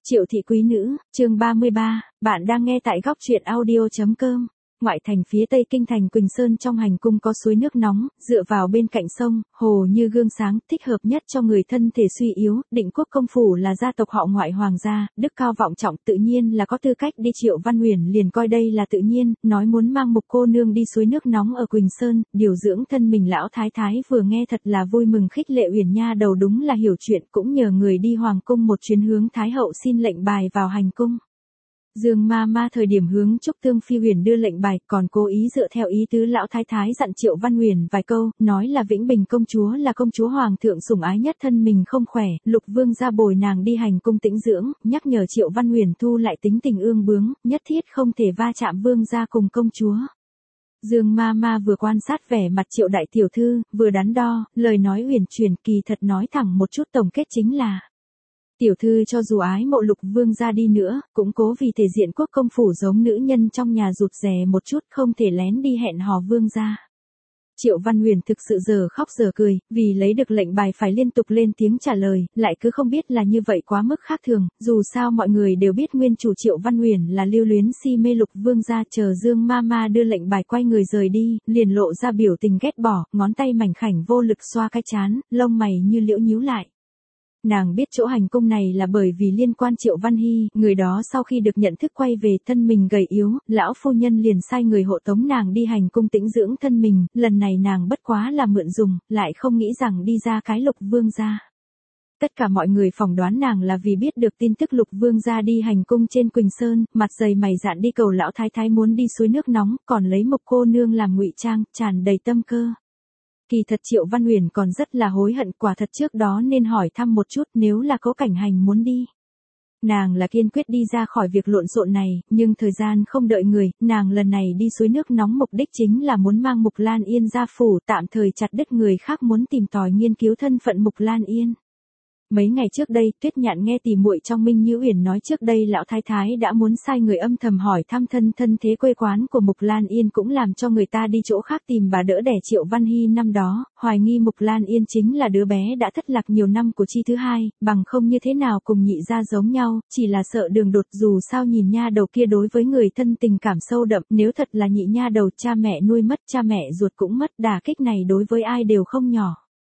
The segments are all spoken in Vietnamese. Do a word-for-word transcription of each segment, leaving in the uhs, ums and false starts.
Triệu thị quý nữ, chương ba mươi ba, bạn đang nghe tại góc truyện audio.com. Ngoại thành phía tây kinh thành Quỳnh Sơn trong hành cung có suối nước nóng, dựa vào bên cạnh sông, hồ như gương sáng, thích hợp nhất cho người thân thể suy yếu. Định Quốc công phủ là gia tộc họ Ngoại hoàng gia, đức cao vọng trọng, tự nhiên là có tư cách đi. Triệu Văn Huyền liền coi đây là tự nhiên, nói muốn mang Mục cô nương đi suối nước nóng ở Quỳnh Sơn, điều dưỡng thân mình. Lão thái thái vừa nghe thật là vui mừng, khích lệ Uyển nha đầu đúng là hiểu chuyện, cũng nhờ người đi hoàng cung một chuyến hướng thái hậu xin lệnh bài vào hành cung. Dương ma ma thời điểm hướng Trúc Tương Phi Huyền đưa lệnh bài, còn cố ý dựa theo ý tứ lão thái thái dặn Triệu Văn Huyền vài câu, nói là Vĩnh Bình công chúa là công chúa hoàng thượng sủng ái nhất, thân mình không khỏe, Lục vương gia bồi nàng đi hành cung tĩnh dưỡng, nhắc nhở Triệu Văn Huyền thu lại tính tình ương bướng, nhất thiết không thể va chạm vương gia cùng công chúa. Dương ma ma vừa quan sát vẻ mặt Triệu đại tiểu thư, vừa đắn đo, lời nói uyển chuyển, kỳ thật nói thẳng một chút, tổng kết chính là: tiểu thư cho dù ái mộ Lục vương gia đi nữa, cũng cố vì thể diện quốc công phủ giống nữ nhân trong nhà rụt rè một chút, không thể lén đi hẹn hò vương gia. Triệu Văn Huyền thực sự giờ khóc giờ cười, vì lấy được lệnh bài phải liên tục lên tiếng trả lời, lại cứ không biết là như vậy quá mức khác thường, dù sao mọi người đều biết nguyên chủ Triệu Văn Huyền là lưu luyến si mê Lục vương gia. Chờ Dương ma ma đưa lệnh bài quay người rời đi, liền lộ ra biểu tình ghét bỏ, ngón tay mảnh khảnh vô lực xoa cái trán, lông mày như liễu nhíu lại. Nàng biết chỗ hành cung này là bởi vì liên quan Triệu Văn Hy, người đó sau khi được nhận thức quay về, thân mình gầy yếu, lão phu nhân liền sai người hộ tống nàng đi hành cung tĩnh dưỡng thân mình, lần này nàng bất quá là mượn dùng, lại không nghĩ rằng đi ra cái Lục vương gia. Tất cả mọi người phỏng đoán nàng là vì biết được tin tức Lục vương gia đi hành cung trên Quỳnh Sơn, mặt dày mày dạn đi cầu lão thái thái muốn đi suối nước nóng, còn lấy Mục cô nương làm ngụy trang, tràn đầy tâm cơ. Kỳ thật Triệu Văn Huyền còn rất là hối hận, quả thật trước đó nên hỏi thăm một chút, nếu là Cố Cảnh Hành muốn đi, nàng là kiên quyết đi ra khỏi việc lộn xộn này, nhưng thời gian không đợi người, nàng lần này đi suối nước nóng mục đích chính là muốn mang Mục Lan Yên ra phủ, tạm thời chặt đứt người khác muốn tìm tòi nghiên cứu thân phận Mục Lan Yên. Mấy ngày trước đây, Tuyết Nhạn nghe tỉ muội trong Minh Như Uyển nói trước đây lão thái thái đã muốn sai người âm thầm hỏi thăm thân thân thế quê quán của Mục Lan Yên, cũng làm cho người ta đi chỗ khác tìm bà đỡ đẻ Triệu Văn Hy năm đó, hoài nghi Mục Lan Yên chính là đứa bé đã thất lạc nhiều năm của Chi thứ hai, bằng không như thế nào cùng nhị gia giống nhau, chỉ là sợ đường đột. Dù sao nhìn nha đầu kia đối với người thân tình cảm sâu đậm, nếu thật là nhị nha đầu, cha mẹ nuôi mất, cha mẹ ruột cũng mất, đả kích này đối với ai đều không nhỏ.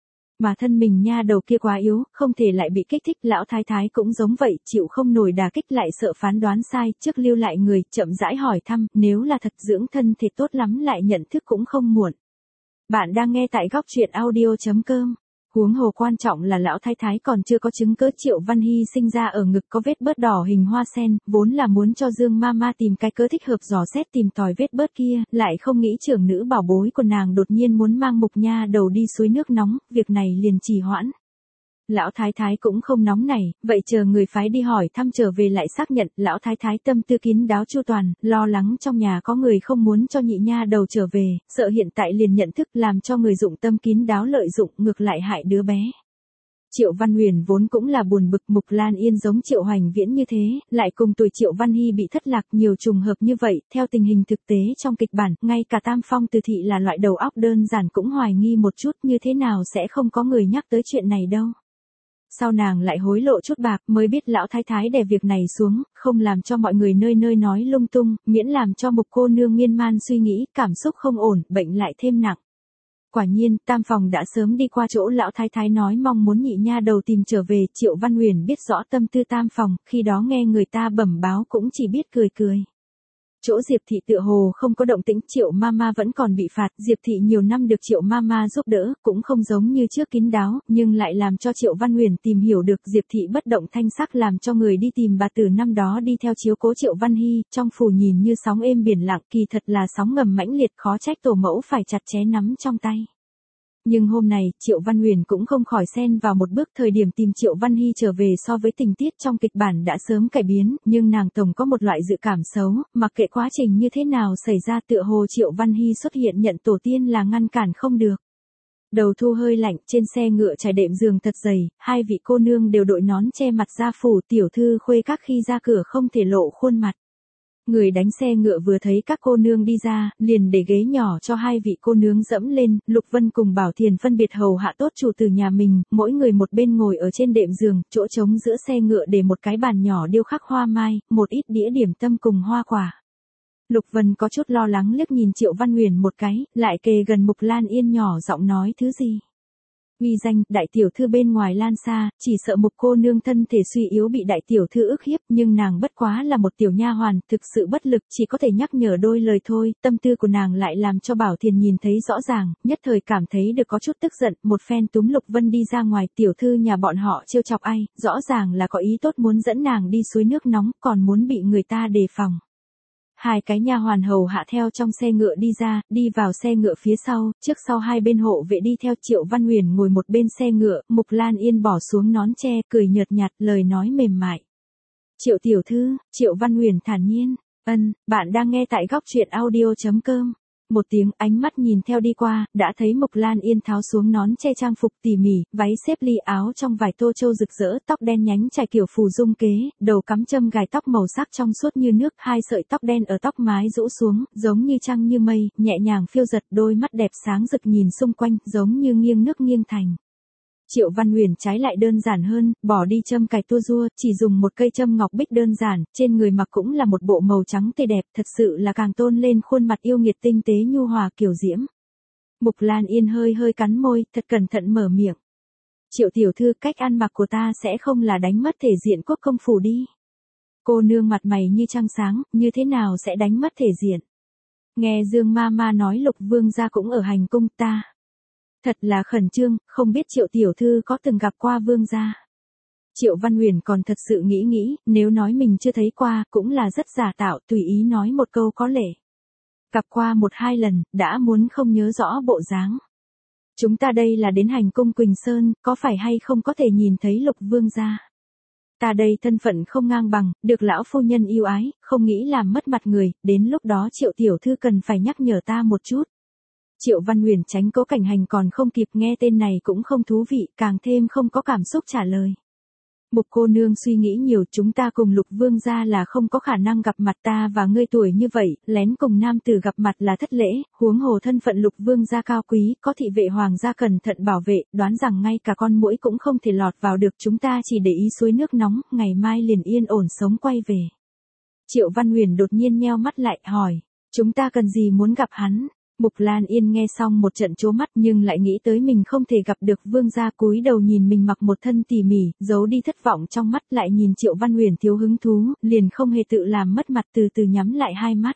Mà thân mình nha đầu kia quá yếu, không thể lại bị kích thích, lão thái thái cũng giống vậy, chịu không nổi đả kích, lại sợ phán đoán sai, trước lưu lại người, chậm rãi hỏi thăm, nếu là thật dưỡng thân thì tốt lắm, lại nhận thức cũng không muộn. Bạn đang nghe tại góc truyện audio.com. Huống hồ quan trọng là lão thái thái còn chưa có chứng cớ Triệu Văn Hy sinh ra ở ngực có vết bớt đỏ hình hoa sen, vốn là muốn cho Dương ma ma tìm cái cớ thích hợp dò xét tìm tòi vết bớt kia, lại không nghĩ trưởng nữ bảo bối của nàng đột nhiên muốn mang Mục nha đầu đi suối nước nóng, việc này liền trì hoãn. Lão thái thái cũng không nóng nảy, vậy chờ người phái đi hỏi thăm trở về lại xác nhận. Lão thái thái tâm tư kín đáo chu toàn, lo lắng trong nhà có người không muốn cho nhị nha đầu trở về, sợ hiện tại liền nhận thức làm cho người dụng tâm kín đáo lợi dụng, ngược lại hại đứa bé. Triệu Văn Huyền vốn cũng là buồn bực, Mục Lan Yên giống Triệu Hoành Viễn như thế, lại cùng tuổi Triệu Văn Hy bị thất lạc, nhiều trùng hợp như vậy, theo tình hình thực tế trong kịch bản, ngay cả Tam Phong Từ Thị là loại đầu óc đơn giản cũng hoài nghi một chút, như thế nào sẽ không có người nhắc tới chuyện này đâu. Sau nàng lại hối lộ chút bạc, mới biết lão thái thái đè việc này xuống, không làm cho mọi người nơi nơi nói lung tung, miễn làm cho Mục cô nương miên man suy nghĩ, cảm xúc không ổn, bệnh lại thêm nặng. Quả nhiên, Tam Phòng đã sớm đi qua chỗ lão thái thái nói mong muốn nhị nha đầu tìm trở về. Triệu Văn Huyền biết rõ tâm tư Tam Phòng, khi đó nghe người ta bẩm báo cũng chỉ biết cười cười. Chỗ Diệp thị tựa hồ không có động tĩnh, Triệu Mama vẫn còn bị phạt, Diệp thị nhiều năm được Triệu Mama giúp đỡ, cũng không giống như trước kín đáo, nhưng lại làm cho Triệu Văn Huyền tìm hiểu được Diệp thị bất động thanh sắc, làm cho người đi tìm bà từ năm đó đi theo chiếu cố Triệu Văn Hy, trong phủ nhìn như sóng êm biển lặng, kỳ thật là sóng ngầm mãnh liệt, khó trách tổ mẫu phải chặt chẽ nắm trong tay. Nhưng hôm này, Triệu Văn Huyền cũng không khỏi xen vào một bước, thời điểm tìm Triệu Văn Hy trở về so với tình tiết trong kịch bản đã sớm cải biến, nhưng nàng tổng có một loại dự cảm xấu, mặc kệ quá trình như thế nào xảy ra, tựa hồ Triệu Văn Hy xuất hiện nhận tổ tiên là ngăn cản không được. Đầu thu hơi lạnh, trên xe ngựa trải đệm giường thật dày, hai vị cô nương đều đội nón che mặt ra phủ, tiểu thư khuê các khi ra cửa không thể lộ khuôn mặt. Người đánh xe ngựa vừa thấy các cô nương đi ra, liền để ghế nhỏ cho hai vị cô nương dẫm lên, Lục Vân cùng Bảo Thiền phân biệt hầu hạ tốt chủ từ nhà mình, mỗi người một bên ngồi ở trên đệm giường, chỗ trống giữa xe ngựa để một cái bàn nhỏ điêu khắc hoa mai, một ít đĩa điểm tâm cùng hoa quả. Lục Vân có chút lo lắng liếc nhìn Triệu Văn Huyền một cái, lại kề gần Mục Lan Yên nhỏ giọng nói thứ gì. Uy danh, đại tiểu thư bên ngoài lan xa, chỉ sợ Mục cô nương thân thể suy yếu bị đại tiểu thư ức hiếp, nhưng nàng bất quá là một tiểu nha hoàn, thực sự bất lực, chỉ có thể nhắc nhở đôi lời thôi, tâm tư của nàng lại làm cho Bảo Thiền nhìn thấy rõ ràng, nhất thời cảm thấy được có chút tức giận, một phen túm Lục Vân đi ra ngoài, tiểu thư nhà bọn họ trêu chọc ai, rõ ràng là có ý tốt muốn dẫn nàng đi suối nước nóng, còn muốn bị người ta đề phòng. Hai cái nha hoàn hầu hạ theo trong xe ngựa đi ra, đi vào xe ngựa phía sau, trước sau hai bên hộ vệ đi theo. Triệu Văn Huyền ngồi một bên xe ngựa, Mục Lan Yên bỏ xuống nón tre, cười nhợt nhạt, lời nói mềm mại. Triệu tiểu thư, Triệu Văn Huyền thản nhiên, ân, bạn đang nghe tại góc truyện audio chấm com. Một tiếng, ánh mắt nhìn theo đi qua, đã thấy Mục Lan Yên tháo xuống nón che trang phục tỉ mỉ, váy xếp ly áo trong vải tô châu rực rỡ, tóc đen nhánh trải kiểu phù dung kế, đầu cắm châm gài tóc màu sắc trong suốt như nước, hai sợi tóc đen ở tóc mái rũ xuống, giống như trăng như mây, nhẹ nhàng phiêu giật, đôi mắt đẹp sáng rực nhìn xung quanh, giống như nghiêng nước nghiêng thành. Triệu Văn Huyền trái lại đơn giản hơn, bỏ đi châm cài tua rua, chỉ dùng một cây châm ngọc bích đơn giản, trên người mặc cũng là một bộ màu trắng tươi đẹp, thật sự là càng tôn lên khuôn mặt yêu nghiệt tinh tế nhu hòa kiều diễm. Mục Lan Yên hơi hơi cắn môi, thật cẩn thận mở miệng. Triệu tiểu thư, cách ăn mặc của ta sẽ không là đánh mất thể diện quốc công phủ đi. Cô nương mặt mày như trăng sáng, như thế nào sẽ đánh mất thể diện? Nghe Dương ma ma nói Lục vương gia cũng ở hành cung ta. Thật là khẩn trương, không biết Triệu tiểu thư có từng gặp qua vương gia. Triệu Văn Huyền còn thật sự nghĩ nghĩ, nếu nói mình chưa thấy qua, cũng là rất giả tạo, tùy ý nói một câu có lệ. Gặp qua một hai lần, đã muốn không nhớ rõ bộ dáng. Chúng ta đây là đến hành cung Quỳnh Sơn, có phải hay không có thể nhìn thấy Lục vương gia? Ta đây thân phận không ngang bằng, được lão phu nhân yêu ái, không nghĩ làm mất mặt người, đến lúc đó Triệu tiểu thư cần phải nhắc nhở ta một chút. Triệu Văn Huyền tránh Cố Cảnh Hành còn không kịp nghe tên này cũng không thú vị, càng thêm không có cảm xúc trả lời. Mục cô nương suy nghĩ nhiều, chúng ta cùng Lục vương gia là không có khả năng gặp mặt, ta và ngươi tuổi như vậy, lén cùng nam tử gặp mặt là thất lễ, huống hồ thân phận Lục vương gia cao quý, có thị vệ hoàng gia cẩn thận bảo vệ, đoán rằng ngay cả con muỗi cũng không thể lọt vào được, chúng ta chỉ để ý suối nước nóng, ngày mai liền yên ổn sống quay về. Triệu Văn Huyền đột nhiên nheo mắt lại, hỏi, chúng ta cần gì muốn gặp hắn? Mục Lan Yên nghe xong một trận trố mắt, nhưng lại nghĩ tới mình không thể gặp được vương gia, cúi đầu nhìn mình mặc một thân tỉ mỉ, giấu đi thất vọng trong mắt, lại nhìn Triệu Văn Huyền thiếu hứng thú, liền không hề tự làm mất mặt, từ từ nhắm lại hai mắt.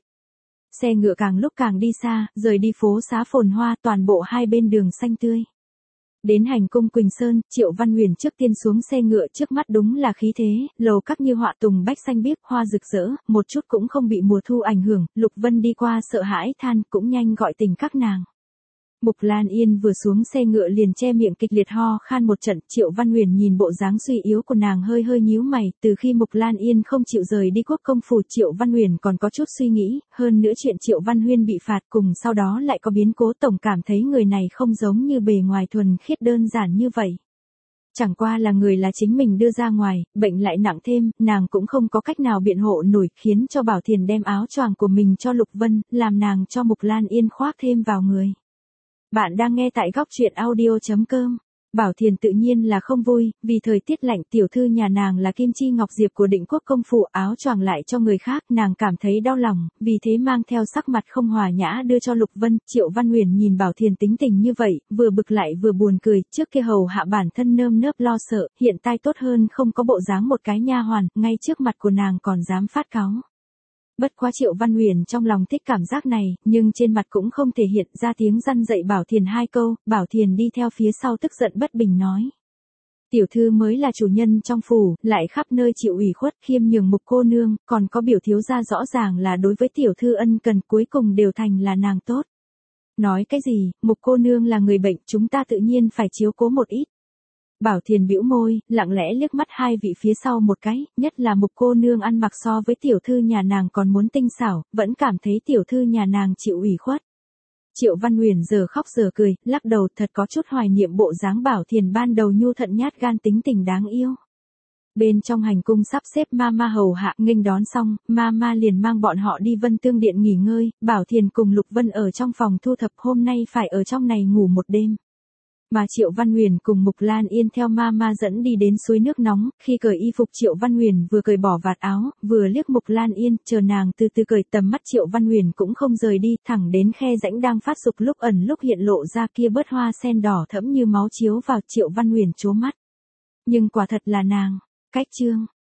Xe ngựa càng lúc càng đi xa, rời đi phố xá phồn hoa, toàn bộ hai bên đường xanh tươi. Đến hành cung Quỳnh Sơn, Triệu Văn Huyền trước tiên xuống xe ngựa, trước mắt đúng là khí thế, lầu các như họa tùng bách xanh biếc, hoa rực rỡ, một chút cũng không bị mùa thu ảnh hưởng. Lục Vân đi qua sợ hãi than, cũng nhanh gọi tình các nàng. Mục Lan Yên vừa xuống xe ngựa liền che miệng kịch liệt ho khan một trận, Triệu Văn Huyền nhìn bộ dáng suy yếu của nàng hơi hơi nhíu mày, từ khi Mục Lan Yên không chịu rời đi quốc công phủ, Triệu Văn Huyền còn có chút suy nghĩ, hơn nữa chuyện Triệu Văn Huyên bị phạt cùng sau đó lại có biến cố, tổng cảm thấy người này không giống như bề ngoài thuần khiết đơn giản như vậy. Chẳng qua là người là chính mình đưa ra ngoài, bệnh lại nặng thêm, nàng cũng không có cách nào biện hộ nổi, khiến cho Bảo Thiền đem áo choàng của mình cho Lục Vân, làm nàng cho Mục Lan Yên khoác thêm vào người. Bạn đang nghe tại góc truyện audio chấm com. Bảo Thiền tự nhiên là không vui, vì thời tiết lạnh, tiểu thư nhà nàng là Kim Chi Ngọc Diệp của Định Quốc công phủ, áo choàng lại cho người khác, nàng cảm thấy đau lòng, vì thế mang theo sắc mặt không hòa nhã đưa cho Lục Vân. Triệu Văn Huyền nhìn Bảo Thiền tính tình như vậy, vừa bực lại vừa buồn cười, trước kia hầu hạ bản thân nơm nớp lo sợ, hiện tại tốt hơn không có bộ dáng một cái nha hoàn, ngay trước mặt của nàng còn dám phát cáu. Bất quá Triệu Văn Huyền trong lòng thích cảm giác này, nhưng trên mặt cũng không thể hiện ra tiếng răn dạy Bảo Thiền hai câu. Bảo Thiền đi theo phía sau tức giận bất bình nói. Tiểu thư mới là chủ nhân trong phủ, lại khắp nơi chịu ủy khuất, khiêm nhường Mục cô nương, còn có biểu thiếu gia rõ ràng là đối với tiểu thư ân cần, cuối cùng đều thành là nàng tốt. Nói cái gì, Mục cô nương là người bệnh, chúng ta tự nhiên phải chiếu cố một ít. Bảo Thiền bĩu môi, lặng lẽ liếc mắt hai vị phía sau một cái, nhất là Mục cô nương ăn mặc so với tiểu thư nhà nàng còn muốn tinh xảo, vẫn cảm thấy tiểu thư nhà nàng chịu ủy khuất. Triệu Văn Huyền giờ khóc giờ cười, lắc đầu, thật có chút hoài niệm bộ dáng Bảo Thiền ban đầu nhu thận nhát gan tính tình đáng yêu. Bên trong hành cung sắp xếp Mama hầu hạ nghênh đón xong, Mama liền mang bọn họ đi Vân Tương Điện nghỉ ngơi, Bảo Thiền cùng Lục Vân ở trong phòng thu thập hôm nay phải ở trong này ngủ một đêm. Mà Triệu Văn Huyền cùng Mục Lan Yên theo Mama dẫn đi đến suối nước nóng, khi cởi y phục Triệu Văn Huyền vừa cởi bỏ vạt áo, vừa liếc Mục Lan Yên, chờ nàng từ từ cởi, tầm mắt Triệu Văn Huyền cũng không rời đi, thẳng đến khe rãnh đang phát dục lúc ẩn lúc hiện lộ ra kia bớt hoa sen đỏ thẫm như máu chiếu vào Triệu Văn Huyền chố mắt. Nhưng quả thật là nàng, cách chương.